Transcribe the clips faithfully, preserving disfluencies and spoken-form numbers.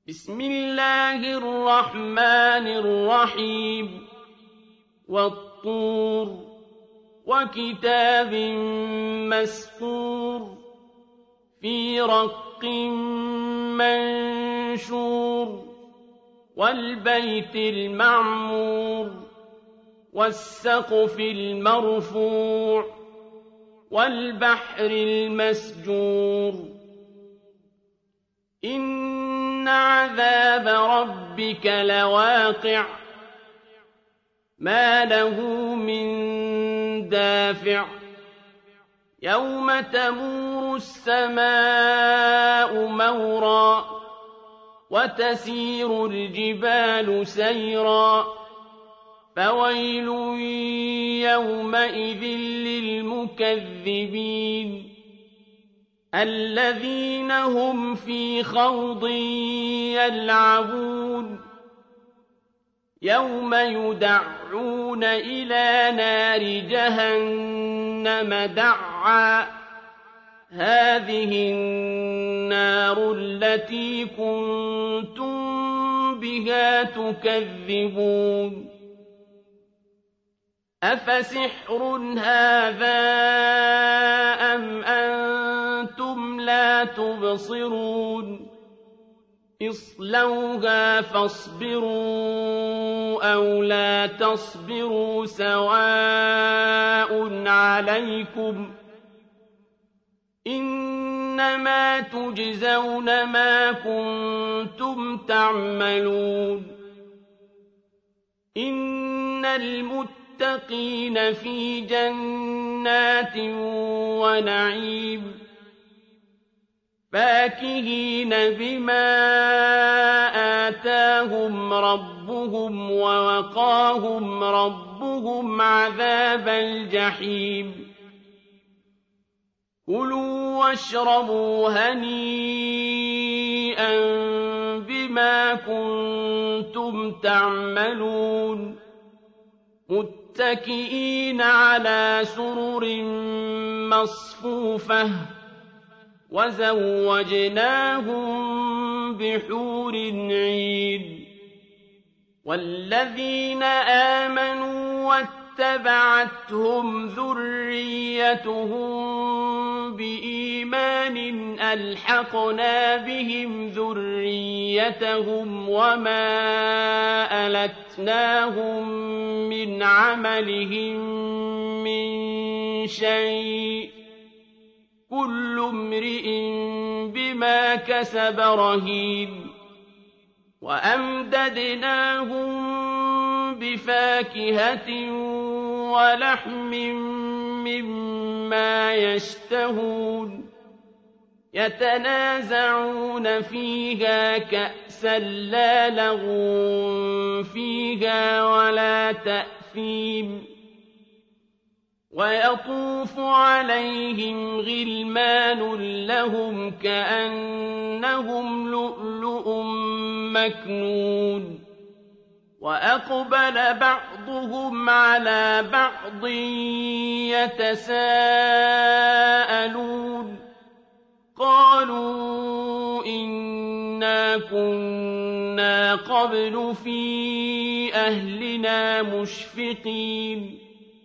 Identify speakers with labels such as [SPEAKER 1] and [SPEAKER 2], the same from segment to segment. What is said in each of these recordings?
[SPEAKER 1] بسم الله الرحمن الرحيم والطور وكتاب مسطور في رق منشور والبيت المعمور والسقف المرفوع والبحر المسجور إن عذاب ربك لواقع ما له من دافع يوم تمور السماء مورا وتسير الجبال سيرا فويل يومئذ للمكذبين الذين هم في خوض يلعبون يوم يدعون إلى نار جهنم دعا هذه النار التي كنتم بها تكذبون أفسحر هذا أم أنتم لا تبصرون اصلوها فاصبروا أو لا تصبروا سواء عليكم إنما تجزون ما كنتم تعملون إن المتقين في جنات ونعيم فاكهين بما آتاهم ربهم ووقاهم ربهم عذاب الجحيم كلوا واشربوا هنيئا بما كنتم تعملون متكئين على سرر مصفوفة وزوجناهم بحور عين والذين آمنوا واتبعتهم ذريتهم بإيمان ألحقنا بهم ذريتهم وما ألتناهم من عملهم من شيء كل امرئ بما كسب رهين وأمددناهم بفاكهة ولحم مما يشتهون يتنازعون فيها كأسا لا لغو فيها ولا تأثيم ويطوف عليهم غلمان لهم كأنهم لؤلؤ مكنون وأقبل بعضهم على بعض يتساءلون قالوا إنا كنا قبل في أهلنا مشفقين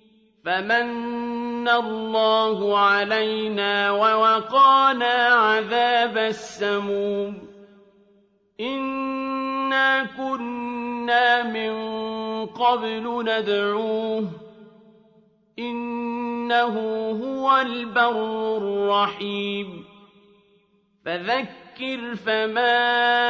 [SPEAKER 1] فمن الله علينا ووقانا عذاب السموم إنا كنا من قبل ندعوه إنه هو البر الرحيم فذكر فما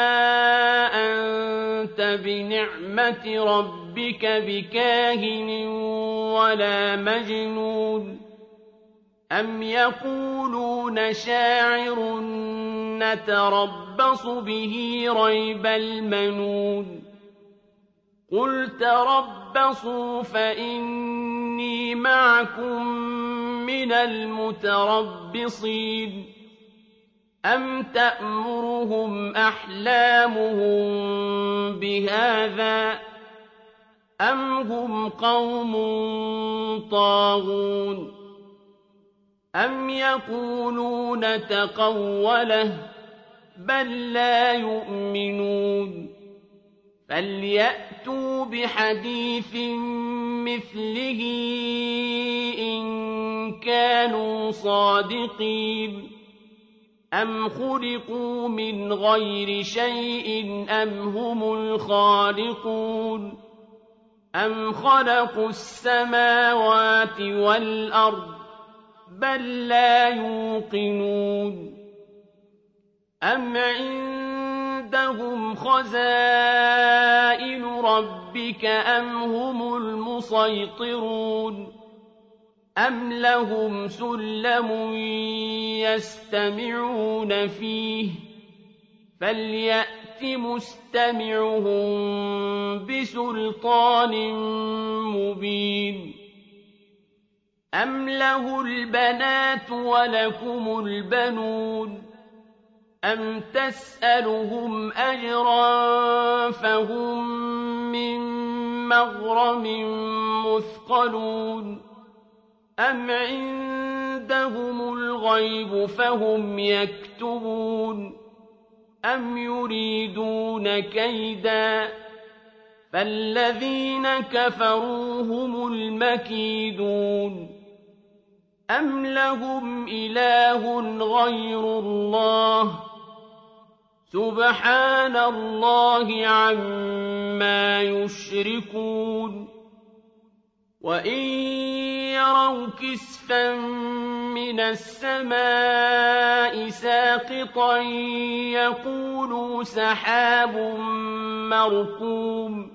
[SPEAKER 1] أنت بنعمة ربك بكاهن ولا مجنون أم يقولون شاعر نتربص به ريب المنون قل تربصوا فإني معكم من المتربصين أم تأمرهم أحلامهم بهذا أم هم قوم طاغون أم يقولون تقوله بل لا يؤمنون فليأتوا بحديث مثله إن كانوا صادقين أم خلقوا من غير شيء أم هم الخالقون أم خلقوا السماوات والأرض بل لا يوقنون أم عندهم خزائن ربك أم هم المسيطرون أم لهم سلم يستمعون فيه فليأت مستمعهم بسلطان مبين أم له البنات ولكم البنون أم تسألهم أجرا فهم من مغرم مثقلون أم عندهم الغيب فهم يكتبون أم يريدون كيدا فالذين كفروا هم المكيدون أم لهم إله غير الله سبحان الله عما يشركون وإن يروا كسفا من السماء ساقطا يقولوا سحاب مركوم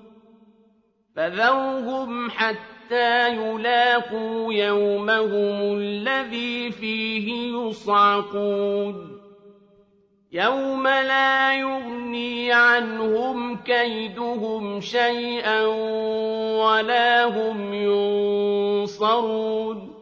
[SPEAKER 1] فذرهم حتى يلاقوا يومهم الذي فيه يصعقون يوم لا يغني عنهم كيدهم شيئا ولا هم ينصرون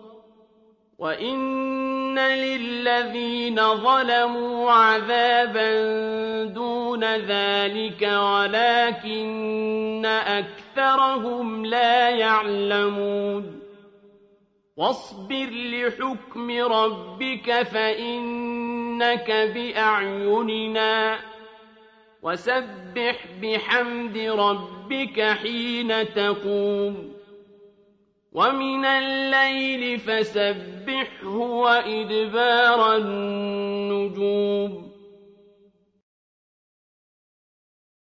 [SPEAKER 1] وإن للذين ظلموا عذابا دون ذلك ولكن أكثرهم لا يعلمون واصبر لحكم ربك فإنك بأعيننا وسبح بحمد ربك حين تقوم ومن الليل فسبحه وإدبار النجوم